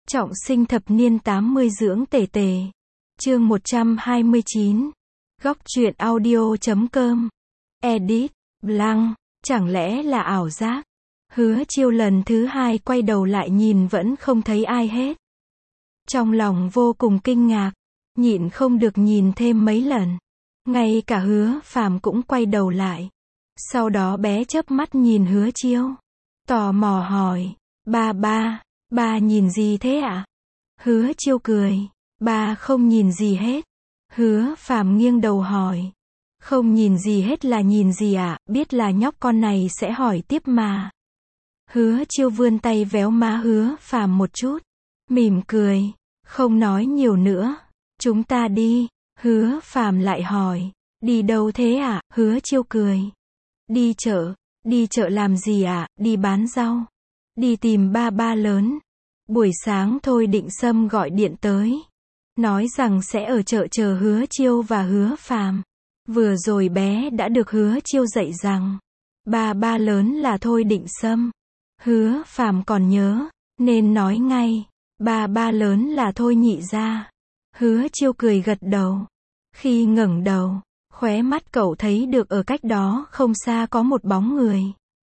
Trọng sinh thập niên 80 dưỡng tề tề. Chương 129. Góc truyện audio.com. Edit. Blank. Chẳng lẽ là ảo giác? Hứa Chiêu lần thứ hai quay đầu lại nhìn vẫn không thấy ai hết. Trong lòng vô cùng kinh ngạc, nhịn không được nhìn thêm mấy lần. Ngay cả Hứa Phàm cũng quay đầu lại. Sau đó bé chớp mắt nhìn Hứa Chiêu, tò mò hỏi, ba nhìn gì thế ạ? Hứa Chiêu cười, ba không nhìn gì hết. Hứa Phàm nghiêng đầu hỏi, không nhìn gì hết là nhìn gì ạ? Biết là nhóc con này sẽ hỏi tiếp mà. Hứa Chiêu vươn tay véo má Hứa Phàm một chút, mỉm cười, không nói nhiều nữa, chúng ta đi. Hứa Phàm lại hỏi, đi đâu thế ạ? Hứa Chiêu cười, đi chợ làm gì ạ? Đi bán rau, đi tìm ba lớn. Buổi sáng Thôi Định Sâm gọi điện tới, nói rằng sẽ ở chợ chờ Hứa Chiêu và Hứa Phàm. Vừa rồi bé đã được Hứa Chiêu dạy rằng ba lớn là Thôi Định Sâm. Hứa Phàm còn nhớ, nên nói ngay, ba lớn là Thôi Nhị gia. Hứa Chiêu cười gật đầu. Khi ngẩng đầu, khóe mắt cậu thấy được ở cách đó không xa có một bóng người.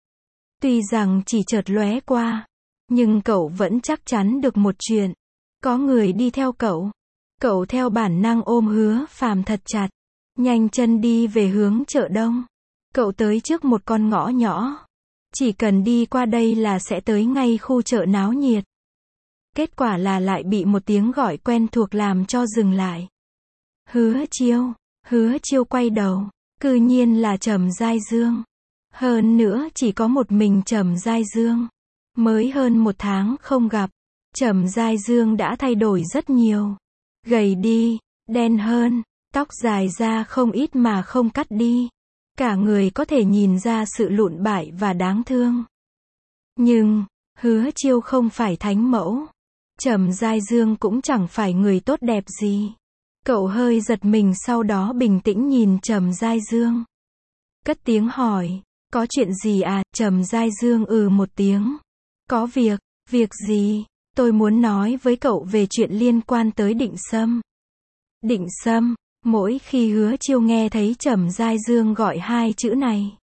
Tuy rằng chỉ chợt lóe qua, nhưng cậu vẫn chắc chắn được một chuyện. Có người đi theo cậu. Cậu theo bản năng ôm Hứa Phàm thật chặt, nhanh chân đi về hướng chợ đông. Cậu tới trước một con ngõ nhỏ. Chỉ cần đi qua đây là sẽ tới ngay khu chợ náo nhiệt. Kết quả là lại bị một tiếng gọi quen thuộc làm cho dừng lại. Hứa Chiêu quay đầu, cư nhiên là Trầm Giai Dương. Hơn nữa chỉ có một mình Trầm Giai Dương. Mới hơn một tháng không gặp, Trầm Giai Dương đã thay đổi rất nhiều. Gầy đi, đen hơn, tóc dài ra không ít mà không cắt đi. Cả người có thể nhìn ra sự lụn bại và đáng thương. Nhưng, Hứa Chiêu không phải thánh mẫu. Trầm Giai Dương cũng chẳng phải người tốt đẹp gì. Cậu hơi giật mình sau đó bình tĩnh nhìn Trầm Giai Dương. Cất tiếng hỏi, có chuyện gì à? Trầm Giai Dương một tiếng. Có việc gì? Tôi muốn nói với cậu về chuyện liên quan tới Định Sâm. Định Sâm, mỗi khi Hứa Chiêu nghe thấy Trầm Giai Dương gọi hai chữ này,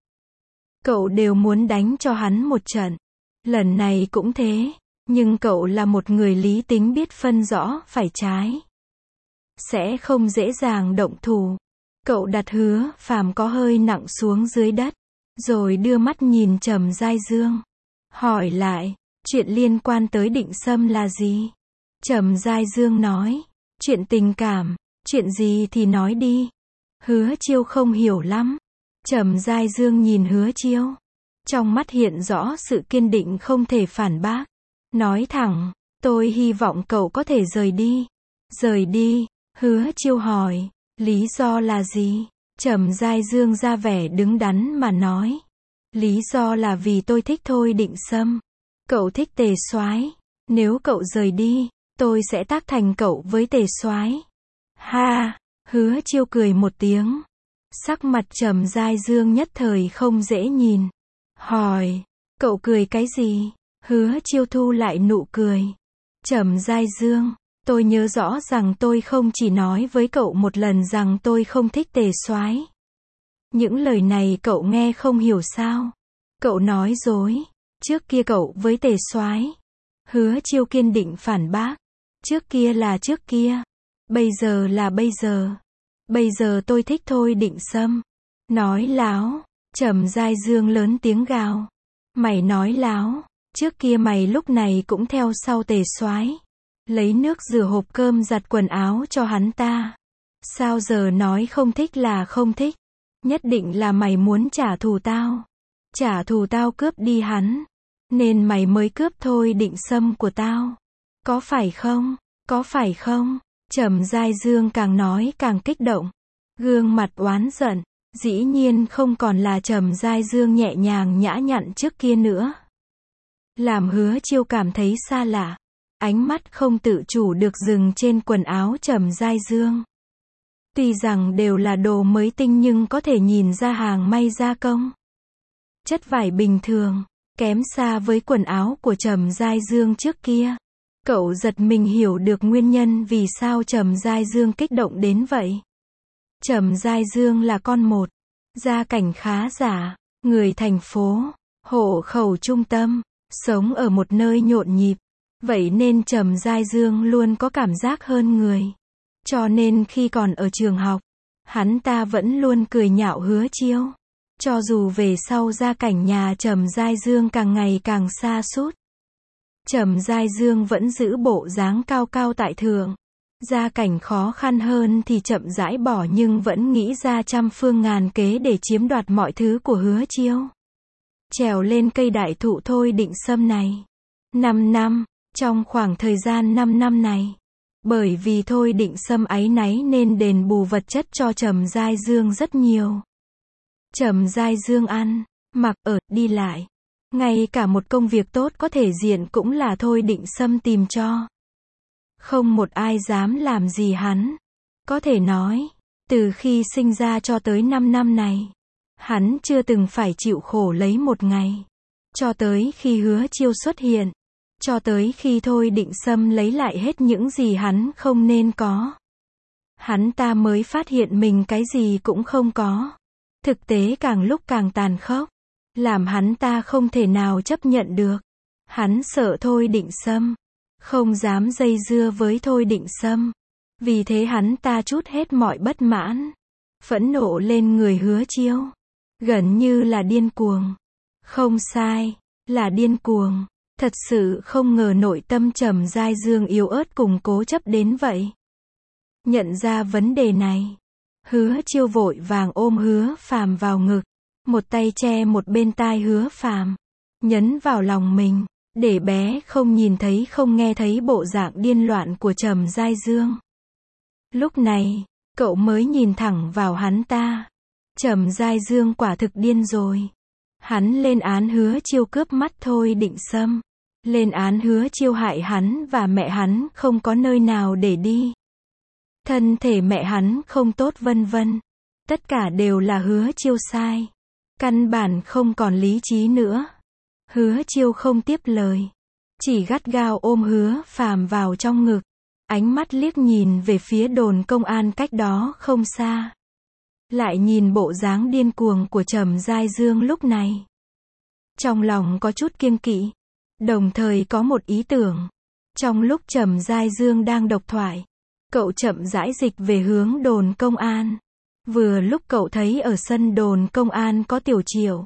cậu đều muốn đánh cho hắn một trận. Lần này cũng thế, nhưng cậu là một người lý tính biết phân rõ phải trái, sẽ không dễ dàng động thủ. Cậu đặt Hứa Phàm có hơi nặng xuống dưới đất, rồi đưa mắt nhìn Trầm Giai Dương, hỏi lại, chuyện liên quan tới Định Sâm là gì? Trầm Giai Dương nói, chuyện tình cảm, chuyện gì thì nói đi. Hứa Chiêu không hiểu lắm. Trầm Giai Dương nhìn Hứa Chiêu, trong mắt hiện rõ sự kiên định không thể phản bác. Nói thẳng, tôi hy vọng cậu có thể rời đi. Rời đi? Hứa Chiêu hỏi, lý do là gì? Trầm Giai Dương ra vẻ đứng đắn mà nói, lý do là vì tôi thích Thôi Định Sâm. Cậu thích Tề Soái. Nếu cậu rời đi, tôi sẽ tác thành cậu với Tề Soái. Ha! Hứa Chiêu cười một tiếng. Sắc mặt Trầm Giai Dương nhất thời không dễ nhìn. Hỏi, cậu cười cái gì? Hứa Chiêu thu lại nụ cười. Trầm Giai Dương, tôi nhớ rõ rằng tôi không chỉ nói với cậu một lần rằng tôi không thích Tề Soái. Những lời này cậu nghe không hiểu sao? Cậu nói dối. Trước kia cậu với Tề Soái. Hứa Chiêu kiên định phản bác. Trước kia là trước kia. Bây giờ là bây giờ. Bây giờ tôi thích Thôi Định Sâm. Nói láo. Trầm Giai Dương lớn tiếng gào. Mày nói láo. Trước kia mày lúc này cũng theo sau Tề Soái, lấy nước rửa hộp cơm giặt quần áo cho hắn ta. Sao giờ nói không thích là không thích? Nhất định là mày muốn trả thù tao. Trả thù tao cướp đi hắn, nên mày mới cướp Thôi Định Sâm của tao. Có phải không? Có phải không? Trầm Giai Dương càng nói càng kích động, gương mặt oán giận. Dĩ nhiên không còn là Trầm Giai Dương nhẹ nhàng nhã nhặn trước kia nữa. Làm Hứa Chiêu cảm thấy xa lạ. Ánh mắt không tự chủ được dừng trên quần áo Trầm Giai Dương. Tuy rằng đều là đồ mới tinh nhưng có thể nhìn ra hàng may gia công. Chất vải bình thường, kém xa với quần áo của Trầm Giai Dương trước kia. Cậu giật mình hiểu được nguyên nhân vì sao Trầm Giai Dương kích động đến vậy. Trầm Giai Dương là con một, gia cảnh khá giả, người thành phố, hộ khẩu trung tâm, sống ở một nơi nhộn nhịp. Vậy nên Trầm Giai Dương luôn có cảm giác hơn người. Cho nên khi còn ở trường học, hắn ta vẫn luôn cười nhạo Hứa Chiêu. Cho dù về sau gia cảnh nhà Trầm Giai Dương càng ngày càng sa sút, Trầm Giai Dương vẫn giữ bộ dáng cao cao tại thượng. Gia cảnh khó khăn hơn thì chậm rãi bỏ nhưng vẫn nghĩ ra trăm phương ngàn kế để chiếm đoạt mọi thứ của Hứa Chiêu. Trèo lên cây đại thụ Thôi Định Sâm này. 5 năm, trong khoảng thời gian 5 năm này, bởi vì Thôi Định Sâm áy náy nên đền bù vật chất cho Trầm Giai Dương rất nhiều. Trầm Giai Dương ăn, mặc, ở, đi lại. Ngay cả một công việc tốt có thể diện cũng là Thôi Định Sâm tìm cho. Không một ai dám làm gì hắn. Có thể nói, từ khi sinh ra cho tới 5 năm này, hắn chưa từng phải chịu khổ lấy một ngày. Cho tới khi Hứa Chiêu xuất hiện, cho tới khi Thôi Định Sâm lấy lại hết những gì hắn không nên có, hắn ta mới phát hiện mình cái gì cũng không có. Thực tế càng lúc càng tàn khốc, làm hắn ta không thể nào chấp nhận được. Hắn sợ Thôi Định Sâm, không dám dây dưa với Thôi Định Sâm. Vì thế hắn ta trút hết mọi bất mãn, phẫn nộ lên người Hứa Chiêu. Gần như là điên cuồng. Không sai, là điên cuồng. Thật sự không ngờ nội tâm Trầm Giai Dương yếu ớt cùng cố chấp đến vậy. Nhận ra vấn đề này, Hứa Chiêu vội vàng ôm Hứa Phàm vào ngực, một tay che một bên tai Hứa Phàm, nhấn vào lòng mình, để bé không nhìn thấy không nghe thấy bộ dạng điên loạn của Trầm Giai Dương. Lúc này, cậu mới nhìn thẳng vào hắn ta. Trầm Giai Dương quả thực điên rồi. Hắn lên án Hứa Chiêu cướp mắt Thôi Định Sâm, lên án Hứa Chiêu hại hắn và mẹ hắn không có nơi nào để đi. Thân thể mẹ hắn không tốt vân vân. Tất cả đều là Hứa Chiêu sai. Căn bản không còn lý trí nữa. Hứa Chiêu không tiếp lời, chỉ gắt gao ôm Hứa Phàm vào trong ngực, ánh mắt liếc nhìn về phía đồn công an cách đó không xa. Lại nhìn bộ dáng điên cuồng của Trầm Giai Dương lúc này. Trong lòng có chút kiêng kỵ, đồng thời có một ý tưởng. Trong lúc Trầm Giai Dương đang độc thoại, cậu chậm rãi dịch về hướng đồn công an. Vừa lúc cậu thấy ở sân đồn công an có Tiểu Triệu.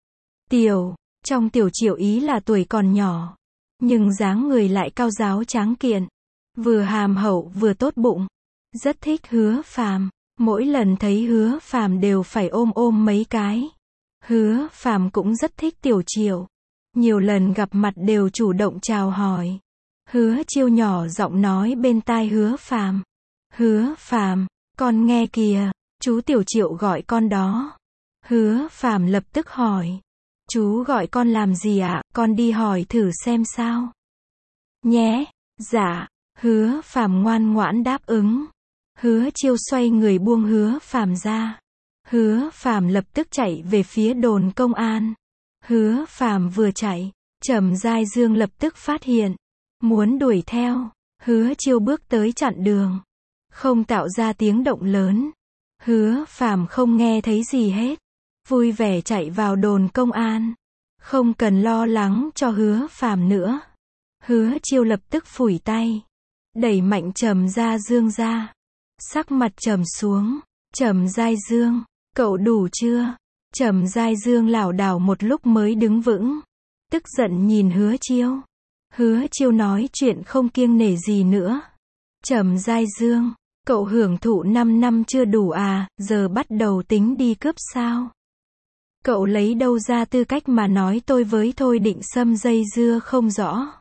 Trong Tiểu Triệu ý là tuổi còn nhỏ, nhưng dáng người lại cao ráo tráng kiện, vừa hàm hậu vừa tốt bụng, rất thích Hứa Phàm. Mỗi lần thấy Hứa Phàm đều phải ôm mấy cái. Hứa Phàm cũng rất thích Tiểu Triệu, nhiều lần gặp mặt đều chủ động chào hỏi. Hứa Chiêu nhỏ giọng nói bên tai Hứa Phàm, Hứa Phàm, con nghe kìa, chú Tiểu Triệu gọi con đó. Hứa Phàm lập tức hỏi, chú gọi con làm gì ạ? Con đi hỏi thử xem sao. Nhé, dạ. Hứa Phàm ngoan ngoãn đáp ứng. Hứa Chiêu xoay người buông Hứa Phàm ra. Hứa Phàm lập tức chạy về phía đồn công an. Hứa Phàm vừa chạy, Trầm Giai Dương lập tức phát hiện, muốn đuổi theo. Hứa Chiêu bước tới chặn đường, không tạo ra tiếng động lớn. Hứa Phàm không nghe thấy gì hết, vui vẻ chạy vào đồn công an. Không cần lo lắng cho Hứa Phàm nữa. Hứa Chiêu lập tức phủi tay, đẩy mạnh Trầm Giai Dương ra. Sắc mặt trầm xuống. Trầm Giai Dương, cậu đủ chưa? Trầm Giai Dương lảo đảo một lúc mới đứng vững, tức giận nhìn Hứa Chiêu. Hứa Chiêu nói chuyện không kiêng nể gì nữa. Trầm Giai Dương, cậu hưởng thụ 5 năm chưa đủ à, giờ bắt đầu tính đi cướp sao? Cậu lấy đâu ra tư cách mà nói tôi với Thôi Định Sâm dây dưa không rõ?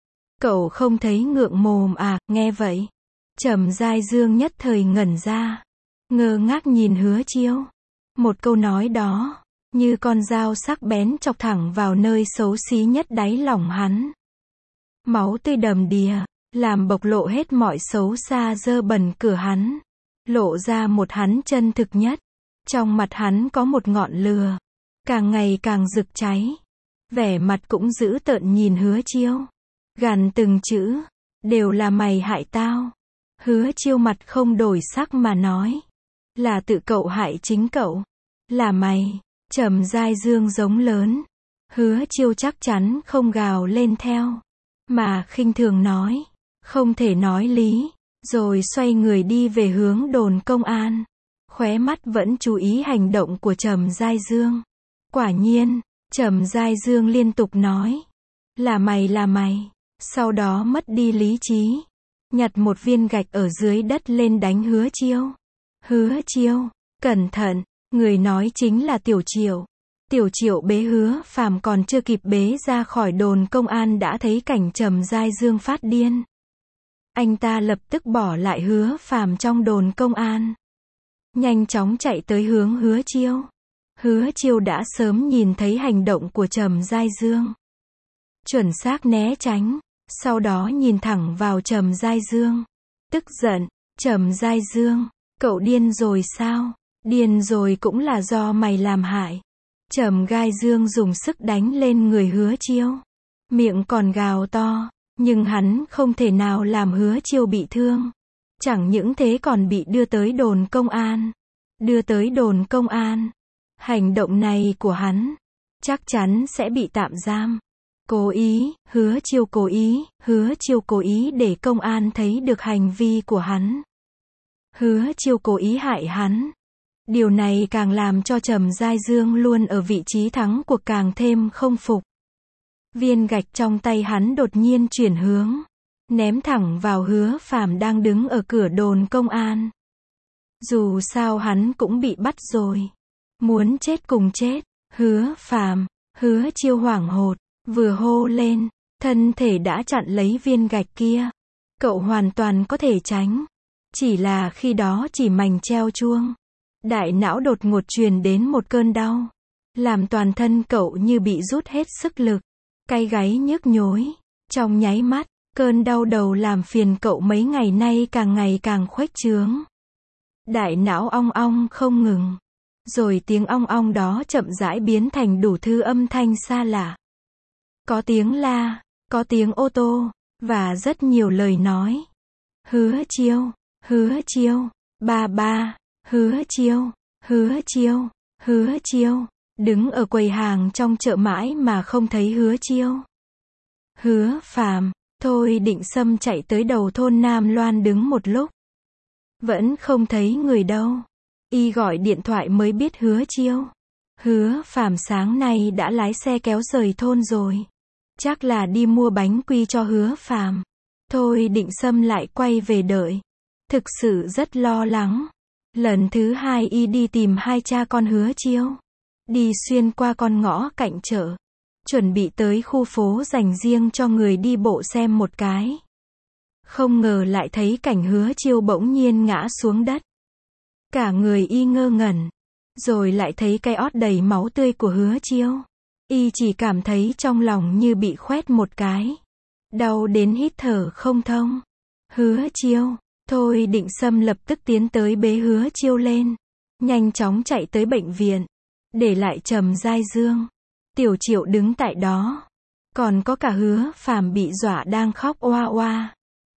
Cậu không thấy ngượng mồm à? Nghe vậy, Trầm Giai Dương nhất thời ngẩn ra, ngơ ngác nhìn Hứa Chiêu. Một câu nói đó, như con dao sắc bén chọc thẳng vào nơi xấu xí nhất đáy lòng hắn. Máu tươi đầm đìa, làm bộc lộ hết mọi xấu xa dơ bẩn cửa hắn, lộ ra một hắn chân thực nhất. Trong mặt hắn có một ngọn lửa, càng ngày càng rực cháy. Vẻ mặt cũng dữ tợn nhìn Hứa Chiêu, gằn từng chữ, Đều là mày hại tao. Hứa Chiêu mặt không đổi sắc mà nói. Là tự cậu hại chính cậu. Là mày. Trầm Giai Dương giống lớn. Hứa Chiêu chắc chắn không gào lên theo. Mà khinh thường nói. Không thể nói lý. Rồi xoay người đi về hướng đồn công an. Khóe mắt vẫn chú ý hành động của Trầm Giai Dương. Quả nhiên, Trầm Giai Dương liên tục nói. Là mày. Sau đó mất đi lý trí. Nhặt một viên gạch ở dưới đất lên đánh Hứa Chiêu. Hứa Chiêu, cẩn thận, người nói chính là Tiểu Triệu. Tiểu Triệu bế Hứa Phàm còn chưa kịp bế ra khỏi đồn công an đã thấy cảnh Trầm Giai Dương phát điên. Anh ta lập tức bỏ lại Hứa Phàm trong đồn công an. Nhanh chóng chạy tới hướng Hứa Chiêu. Hứa Chiêu đã sớm nhìn thấy hành động của Trầm Giai Dương. Chuẩn xác né tránh, sau đó nhìn thẳng vào Trầm Giai Dương. Tức giận, Trầm Giai Dương, cậu điên rồi sao? Điên rồi cũng là do mày làm hại. Trầm Giai Dương dùng sức đánh lên người Hứa Chiêu. Miệng còn gào to, nhưng hắn không thể nào làm Hứa Chiêu bị thương. Chẳng những thế còn bị đưa tới đồn công an. Đưa tới đồn công an. Hành động này của hắn chắc chắn sẽ bị tạm giam. Cố ý, Hứa Chiêu cố ý để công an thấy được hành vi của hắn. Hứa Chiêu cố ý hại hắn. Điều này càng làm cho Trầm Giai Dương luôn ở vị trí thắng cuộc càng thêm không phục. Viên gạch trong tay hắn đột nhiên chuyển hướng, ném thẳng vào Hứa Phàm đang đứng ở cửa đồn công an. Dù sao hắn cũng bị bắt rồi. Muốn chết cùng chết. Hứa Phàm, Hứa Chiêu hoảng hốt, vừa hô lên, thân thể đã chặn lấy viên gạch kia. Cậu hoàn toàn có thể tránh. Chỉ là khi đó chỉ mảnh treo chuông. Đại não đột ngột truyền đến một cơn đau. Làm toàn thân cậu như bị rút hết sức lực. Cay gáy nhức nhối. Trong nháy mắt, cơn đau đầu làm phiền cậu mấy ngày nay càng ngày càng khuếch trướng. Đại não ong ong không ngừng. Rồi tiếng ong ong đó chậm rãi biến thành đủ thứ âm thanh xa lạ. Có tiếng la, có tiếng ô tô, và rất nhiều lời nói. Hứa Chiêu, ba, Hứa Chiêu, đứng ở quầy hàng trong chợ mãi mà không thấy Hứa Chiêu. Hứa Phàm, Thôi Định Sâm chạy tới đầu thôn Nam Loan đứng một lúc. Vẫn không thấy người đâu. Y gọi điện thoại mới biết Hứa Chiêu. Hứa Phàm sáng nay đã lái xe kéo rời thôn rồi. Chắc là đi mua bánh quy cho Hứa Phàm. Thôi Định Sâm lại quay về đợi. Thực sự rất lo lắng. Lần thứ hai y đi tìm hai cha con Hứa Chiêu. Đi xuyên qua con ngõ cạnh chợ. Chuẩn bị tới khu phố dành riêng cho người đi bộ xem một cái. Không ngờ lại thấy cảnh Hứa Chiêu bỗng nhiên ngã xuống đất. Cả người y ngơ ngẩn. Rồi lại thấy cái ót đầy máu tươi của Hứa Chiêu. Y chỉ cảm thấy trong lòng như bị khoét một cái. Đau đến hít thở không thông. Hứa Chiêu. Thôi Định Sâm lập tức tiến tới bế Hứa Chiêu lên. Nhanh chóng chạy tới bệnh viện. Để lại Trầm Giai Dương. Tiểu Triệu đứng tại đó. Còn có cả Hứa Phàm bị dọa đang khóc oa oa.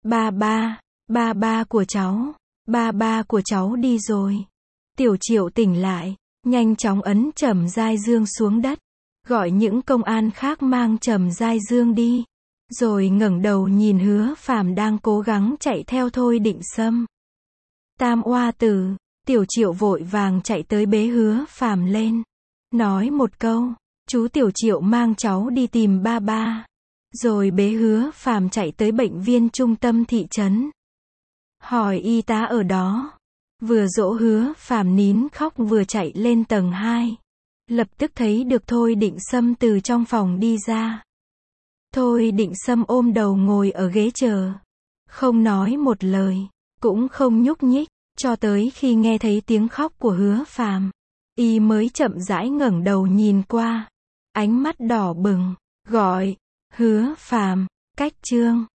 Ba của cháu đi rồi. Tiểu Triệu tỉnh lại. Nhanh chóng ấn Trầm Giai Dương xuống đất. Gọi những công an khác mang Trầm Giai Dương đi. Rồi ngẩng đầu nhìn Hứa Phàm đang cố gắng chạy theo Thôi Định Sâm. Tam oa tử. Tiểu Triệu vội vàng chạy tới bế Hứa Phàm lên. Nói một câu. Chú Tiểu Triệu mang cháu đi tìm ba. Rồi bế Hứa Phàm chạy tới bệnh viện trung tâm thị trấn. Hỏi y tá ở đó. Vừa dỗ Hứa Phàm nín khóc vừa chạy lên tầng 2. Lập tức thấy được Thôi Định Sâm từ trong phòng đi ra. Thôi Định Sâm ôm đầu ngồi ở ghế chờ. Không nói một lời. Cũng không nhúc nhích. Cho tới khi nghe thấy tiếng khóc của Hứa Phàm, y mới chậm rãi ngẩng đầu nhìn qua. Ánh mắt đỏ bừng. Gọi. Hứa Phàm. Cách chương.